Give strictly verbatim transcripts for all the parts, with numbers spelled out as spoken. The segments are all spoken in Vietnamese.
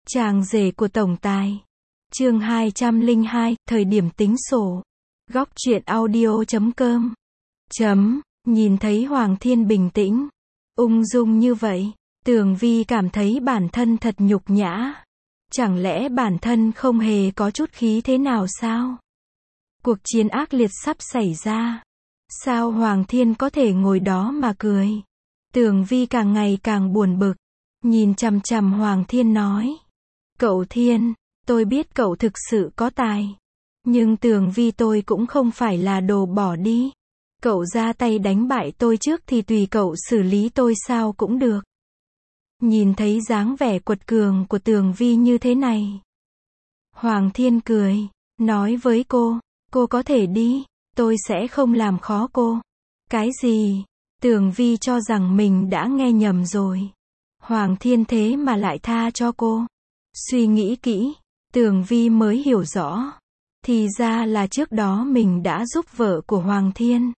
Chàng rể của tổng tài. Chương hai trăm lẻ hai, thời điểm tính sổ. Góc truyện audio chấm com. Chấm, nhìn thấy Hoàng Thiên bình tĩnh, ung dung như vậy, Tường Vi cảm thấy bản thân thật nhục nhã. Chẳng lẽ bản thân không hề có chút khí thế nào sao? Cuộc chiến ác liệt sắp xảy ra. Sao Hoàng Thiên có thể ngồi đó mà cười? Tường Vi càng ngày càng buồn bực, nhìn chằm chằm Hoàng Thiên nói. Cậu Thiên, tôi biết cậu thực sự có tài. Nhưng Tường Vi tôi cũng không phải là đồ bỏ đi. Cậu ra tay đánh bại tôi trước thì tùy cậu xử lý tôi sao cũng được. Nhìn thấy dáng vẻ quật cường của Tường Vi như thế này, Hoàng Thiên cười, nói với cô, cô có thể đi, tôi sẽ không làm khó cô. Cái gì? Tường Vi cho rằng mình đã nghe nhầm rồi. Hoàng Thiên thế mà lại tha cho cô. Suy nghĩ kỹ, Tường Vi mới hiểu rõ. Thì ra là trước đó mình đã giúp vợ của Hoàng Thiên.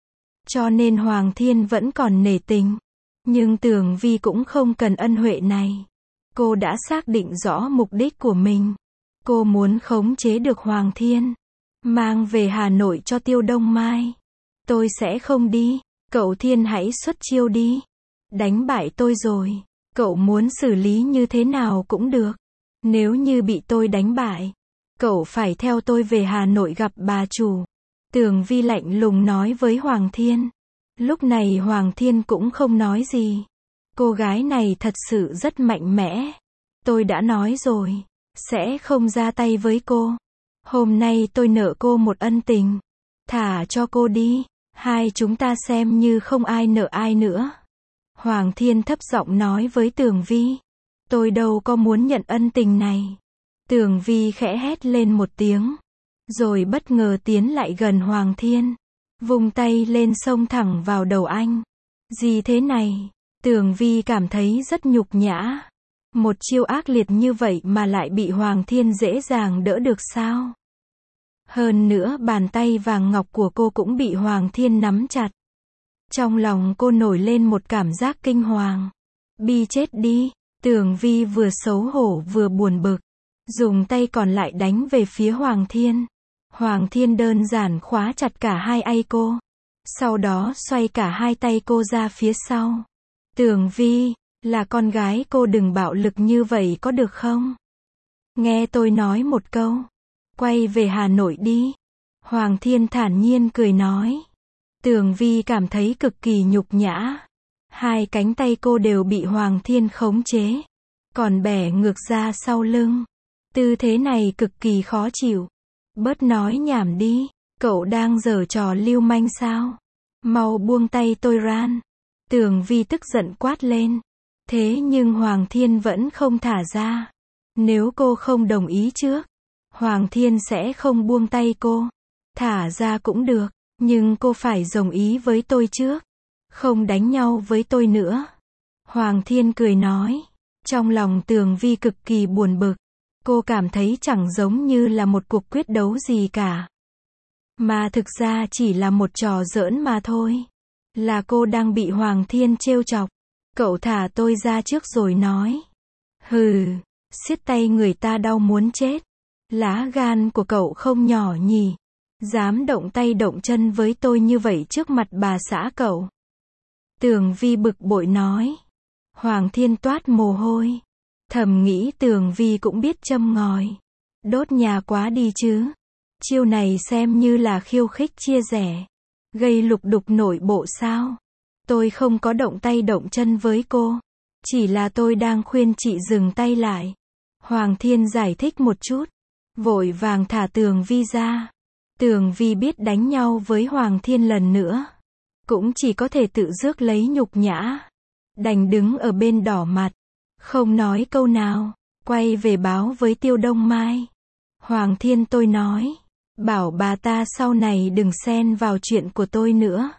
Cho nên Hoàng Thiên vẫn còn nể tình. Nhưng Tường Vi cũng không cần ân huệ này. Cô đã xác định rõ mục đích của mình. Cô muốn khống chế được Hoàng Thiên, mang về Hà Nội cho Tiêu Đông Mai. Tôi sẽ không đi, cậu Thiên hãy xuất chiêu đi. Đánh bại tôi rồi, cậu muốn xử lý như thế nào cũng được. Nếu như bị tôi đánh bại, cậu phải theo tôi về Hà Nội gặp bà chủ. Tường Vi lạnh lùng nói với Hoàng Thiên. Lúc này Hoàng Thiên cũng không nói gì. Cô gái này thật sự rất mạnh mẽ. Tôi đã nói rồi, sẽ không ra tay với cô. Hôm nay tôi nợ cô một ân tình. Thả cho cô đi, hai chúng ta xem như không ai nợ ai nữa. Hoàng Thiên thấp giọng nói với Tường Vi. Tôi đâu có muốn nhận ân tình này. Tường Vi khẽ hét lên một tiếng, rồi bất ngờ tiến lại gần Hoàng Thiên, vung tay lên xông thẳng vào đầu anh. Gì thế này? Tường Vi cảm thấy rất nhục nhã. Một chiêu ác liệt như vậy mà lại bị Hoàng Thiên dễ dàng đỡ được sao? Hơn nữa bàn tay vàng ngọc của cô cũng bị Hoàng Thiên nắm chặt. Trong lòng cô nổi lên một cảm giác kinh hoàng. Bi chết đi. Tường Vi vừa xấu hổ vừa buồn bực, dùng tay còn lại đánh về phía Hoàng Thiên. Hoàng Thiên đơn giản khóa chặt cả hai tay cô, sau đó xoay cả hai tay cô ra phía sau. Tường Vi, là con gái cô đừng bạo lực như vậy có được không? Nghe tôi nói một câu, quay về Hà Nội đi. Hoàng Thiên thản nhiên cười nói. Tường Vi cảm thấy cực kỳ nhục nhã. Hai cánh tay cô đều bị Hoàng Thiên khống chế, còn bẻ ngược ra sau lưng. Tư thế này cực kỳ khó chịu. Bớt nói nhảm đi, cậu đang giở trò lưu manh sao? Mau buông tay tôi ran. Tường Vi tức giận quát lên. Thế nhưng Hoàng Thiên vẫn không thả ra. Nếu cô không đồng ý trước, Hoàng Thiên sẽ không buông tay cô. Thả ra cũng được, nhưng cô phải đồng ý với tôi trước. Không đánh nhau với tôi nữa. Hoàng Thiên cười nói. Trong lòng Tường Vi cực kỳ buồn bực. Cô cảm thấy chẳng giống như là một cuộc quyết đấu gì cả, mà thực ra chỉ là một trò giỡn mà thôi. Là cô đang bị Hoàng Thiên trêu chọc. Cậu thả tôi ra trước rồi nói. Hừ, siết tay người ta đau muốn chết. Lá gan của cậu không nhỏ nhỉ. Dám động tay động chân với tôi như vậy trước mặt bà xã cậu. Tường Vi bực bội nói. Hoàng Thiên toát mồ hôi. Thầm nghĩ Tường Vi cũng biết châm ngòi. Đốt nhà quá đi chứ. Chiêu này xem như là khiêu khích chia rẽ. Gây lục đục nội bộ sao? Tôi không có động tay động chân với cô. Chỉ là tôi đang khuyên chị dừng tay lại. Hoàng Thiên giải thích một chút. Vội vàng thả Tường Vi ra. Tường Vi biết đánh nhau với Hoàng Thiên lần nữa, cũng chỉ có thể tự rước lấy nhục nhã. Đành đứng ở bên đỏ mặt, không nói câu nào, quay về báo với Tiêu Đông Mai. Hoàng Thiên tôi nói, bảo bà ta sau này đừng xen vào chuyện của tôi nữa.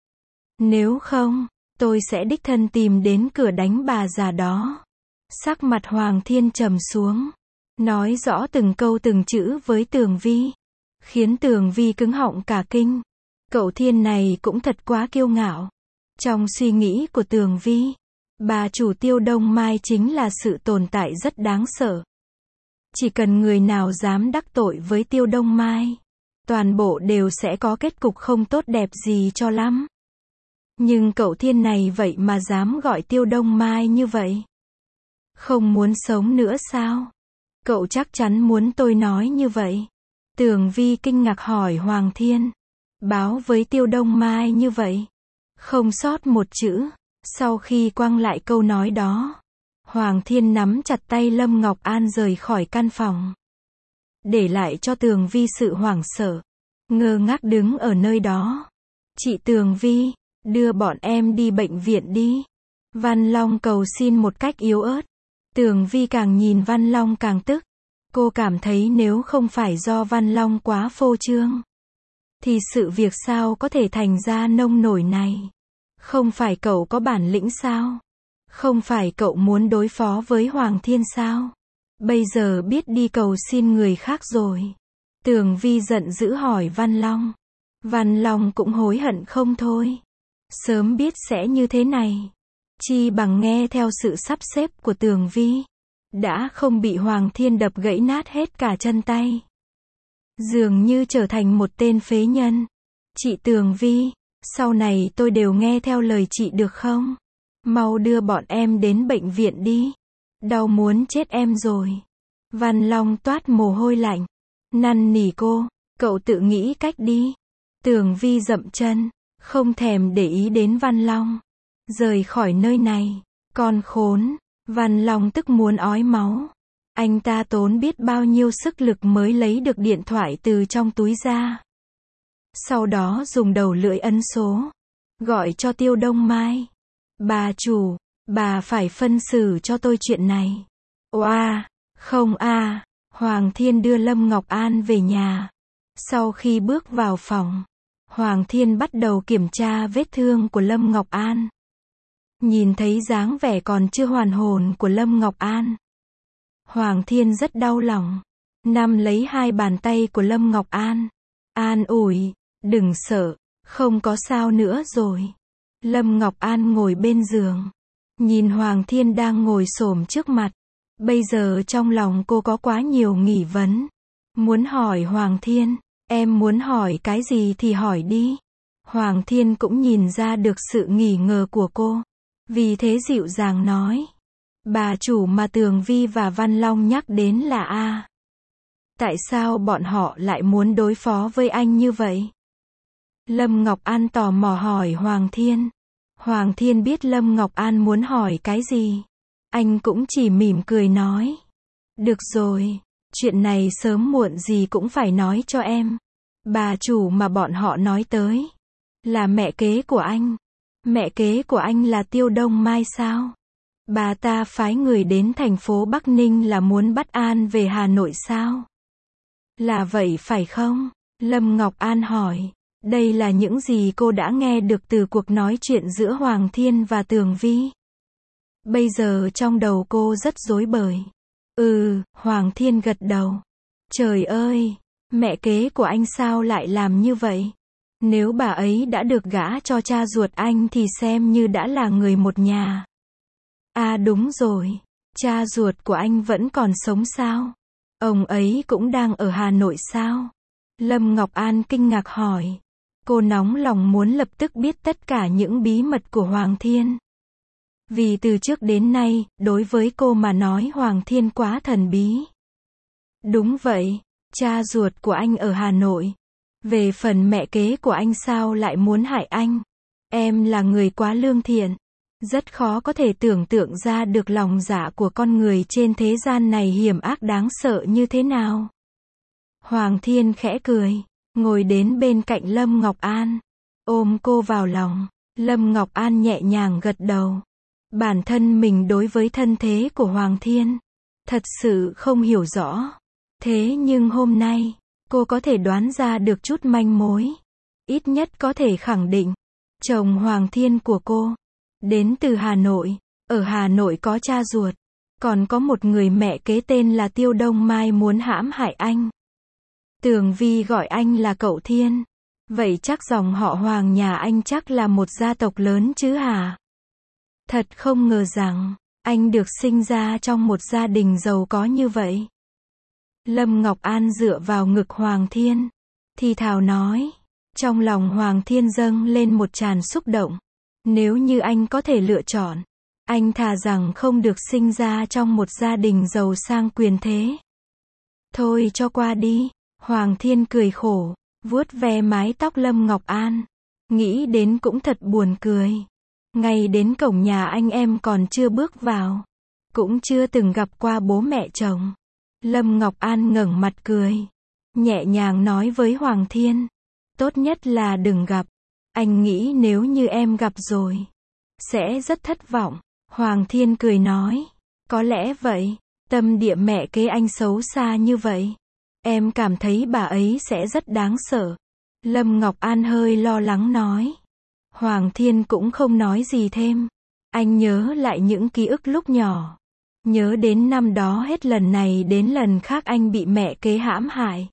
Nếu không, tôi sẽ đích thân tìm đến cửa đánh bà già đó. Sắc mặt Hoàng Thiên trầm xuống, nói rõ từng câu từng chữ với Tường Vi, khiến Tường Vi cứng họng cả kinh. Cậu Thiên này cũng thật quá kiêu ngạo. Trong suy nghĩ của Tường Vi, Bà chủ Tiêu Đông Mai chính là sự tồn tại rất đáng sợ. Chỉ cần người nào dám đắc tội với Tiêu Đông Mai, toàn bộ đều sẽ có kết cục không tốt đẹp gì cho lắm. Nhưng cậu Thiên này vậy mà dám gọi Tiêu Đông Mai như vậy. Không muốn sống nữa sao? Cậu chắc chắn muốn tôi nói như vậy. Tường Vi kinh ngạc hỏi Hoàng Thiên. Báo với Tiêu Đông Mai như vậy. Không sót một chữ. Sau khi quăng lại câu nói đó, Hoàng Thiên nắm chặt tay Lâm Ngọc An rời khỏi căn phòng. Để lại cho Tường Vi sự hoảng sợ. Ngơ ngác đứng ở nơi đó. Chị Tường Vi, đưa bọn em đi bệnh viện đi. Văn Long cầu xin một cách yếu ớt. Tường Vi càng nhìn Văn Long càng tức. Cô cảm thấy nếu không phải do Văn Long quá phô trương, thì sự việc sao có thể thành ra nông nổi này. Không phải cậu có bản lĩnh sao? Không phải cậu muốn đối phó với Hoàng Thiên sao? Bây giờ biết đi cầu xin người khác rồi. Tường Vi giận dữ hỏi Văn Long. Văn Long cũng hối hận không thôi. Sớm biết sẽ như thế này, chi bằng nghe theo sự sắp xếp của Tường Vi. Đã không bị Hoàng Thiên đập gãy nát hết cả chân tay. Dường như trở thành một tên phế nhân. Chị Tường Vi, sau này tôi đều nghe theo lời chị được không? Mau đưa bọn em đến bệnh viện đi. Đau muốn chết em rồi. Văn Long toát mồ hôi lạnh. Năn nỉ cô, cậu tự nghĩ cách đi. Tường Vi dậm chân, không thèm để ý đến Văn Long. Rời khỏi nơi này. Con khốn. Văn Long tức muốn ói máu. Anh ta tốn biết bao nhiêu sức lực mới lấy được điện thoại từ trong túi ra. Sau đó dùng đầu lưỡi ấn số. Gọi cho Tiêu Đông Mai. Bà chủ, bà phải phân xử cho tôi chuyện này. Oa, không a. Hoàng Thiên đưa Lâm Ngọc An về nhà. Sau khi bước vào phòng, Hoàng Thiên bắt đầu kiểm tra vết thương của Lâm Ngọc An. Nhìn thấy dáng vẻ còn chưa hoàn hồn của Lâm Ngọc An, Hoàng Thiên rất đau lòng. Nắm lấy hai bàn tay của Lâm Ngọc An. An ủi, đừng sợ, không có sao nữa rồi. Lâm Ngọc An ngồi bên giường. Nhìn Hoàng Thiên đang ngồi xổm trước mặt. Bây giờ trong lòng cô có quá nhiều nghi vấn. Muốn hỏi Hoàng Thiên, em muốn hỏi cái gì thì hỏi đi. Hoàng Thiên cũng nhìn ra được sự nghi ngờ của cô. Vì thế dịu dàng nói. Bà chủ mà Tường Vi và Văn Long nhắc đến là A. Tại sao bọn họ lại muốn đối phó với anh như vậy? Lâm Ngọc An tò mò hỏi Hoàng Thiên. Hoàng Thiên biết Lâm Ngọc An muốn hỏi cái gì. Anh cũng chỉ mỉm cười nói. Được rồi, chuyện này sớm muộn gì cũng phải nói cho em. Bà chủ mà bọn họ nói tới là mẹ kế của anh. Mẹ kế của anh là Tiêu Đông Mai sao? Bà ta phái người đến thành phố Bắc Ninh là muốn bắt An về Hà Nội sao? Là vậy phải không? Lâm Ngọc An hỏi. Đây là những gì cô đã nghe được từ cuộc nói chuyện giữa Hoàng Thiên và Tường Vi. Bây giờ trong đầu cô rất rối bời. Ừ, Hoàng Thiên gật đầu. Trời ơi, mẹ kế của anh sao lại làm như vậy? Nếu bà ấy đã được gả cho cha ruột anh thì xem như đã là người một nhà. À đúng rồi, cha ruột của anh vẫn còn sống sao? Ông ấy cũng đang ở Hà Nội sao? Lâm Ngọc An kinh ngạc hỏi. Cô nóng lòng muốn lập tức biết tất cả những bí mật của Hoàng Thiên. Vì từ trước đến nay, đối với cô mà nói Hoàng Thiên quá thần bí. Đúng vậy, cha ruột của anh ở Hà Nội. Về phần mẹ kế của anh sao lại muốn hại anh? Em là người quá lương thiện. Rất khó có thể tưởng tượng ra được lòng dạ của con người trên thế gian này hiểm ác đáng sợ như thế nào. Hoàng Thiên khẽ cười, ngồi đến bên cạnh Lâm Ngọc An, ôm cô vào lòng. Lâm Ngọc An nhẹ nhàng gật đầu. Bản thân mình đối với thân thế của Hoàng Thiên thật sự không hiểu rõ. Thế nhưng hôm nay, cô có thể đoán ra được chút manh mối. Ít nhất có thể khẳng định, chồng Hoàng Thiên của cô đến từ Hà Nội. Ở Hà Nội có cha ruột, còn có một người mẹ kế tên là Tiêu Đông Mai muốn hãm hại anh. Tường Vi gọi anh là cậu Thiên. Vậy chắc dòng họ Hoàng nhà anh chắc là một gia tộc lớn chứ hả? Thật không ngờ rằng, anh được sinh ra trong một gia đình giàu có như vậy. Lâm Ngọc An dựa vào ngực Hoàng Thiên, thì thào nói. Trong lòng Hoàng Thiên dâng lên một tràn xúc động. Nếu như anh có thể lựa chọn, anh thà rằng không được sinh ra trong một gia đình giàu sang quyền thế. Thôi cho qua đi, Hoàng Thiên cười khổ, vuốt ve mái tóc Lâm Ngọc An. Nghĩ đến cũng thật buồn cười. Ngay đến cổng nhà anh em còn chưa bước vào, cũng chưa từng gặp qua bố mẹ chồng. Lâm Ngọc An ngẩng mặt cười, nhẹ nhàng nói với Hoàng Thiên. Tốt nhất là đừng gặp. Anh nghĩ nếu như em gặp rồi, sẽ rất thất vọng. Hoàng Thiên cười nói. Có lẽ vậy, tâm địa mẹ kế anh xấu xa như vậy. Em cảm thấy bà ấy sẽ rất đáng sợ. Lâm Ngọc An hơi lo lắng nói. Hoàng Thiên cũng không nói gì thêm. Anh nhớ lại những ký ức lúc nhỏ. Nhớ đến năm đó hết lần này đến lần khác anh bị mẹ kế hãm hại.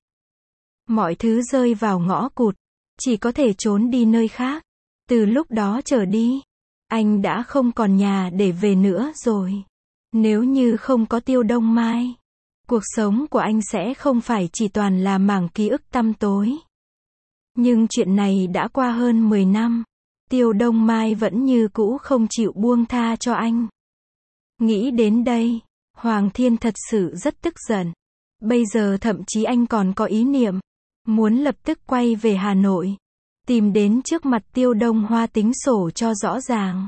Mọi thứ rơi vào ngõ cụt, chỉ có thể trốn đi nơi khác. Từ lúc đó trở đi, anh đã không còn nhà để về nữa rồi. Nếu như không có Tiêu Đông Mai, cuộc sống của anh sẽ không phải chỉ toàn là mảng ký ức tăm tối. Nhưng chuyện này đã qua hơn mười năm, Tiêu Đông Mai vẫn như cũ không chịu buông tha cho anh. Nghĩ đến đây, Hoàng Thiên thật sự rất tức giận. Bây giờ thậm chí anh còn có ý niệm muốn lập tức quay về Hà Nội, tìm đến trước mặt Tiêu Đông Hoa tính sổ cho rõ ràng.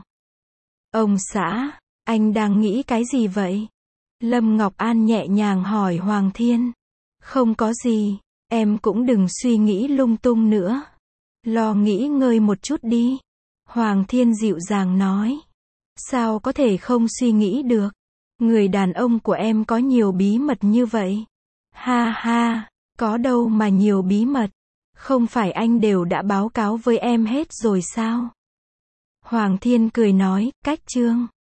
Ông xã, anh đang nghĩ cái gì vậy? Lâm Ngọc An nhẹ nhàng hỏi Hoàng Thiên. Không có gì, em cũng đừng suy nghĩ lung tung nữa. Lo nghĩ ngơi một chút đi. Hoàng Thiên dịu dàng nói. Sao có thể không suy nghĩ được? Người đàn ông của em có nhiều bí mật như vậy. Ha ha, có đâu mà nhiều bí mật. Không phải anh đều đã báo cáo với em hết rồi sao? Hoàng Thiên cười nói, cách chương.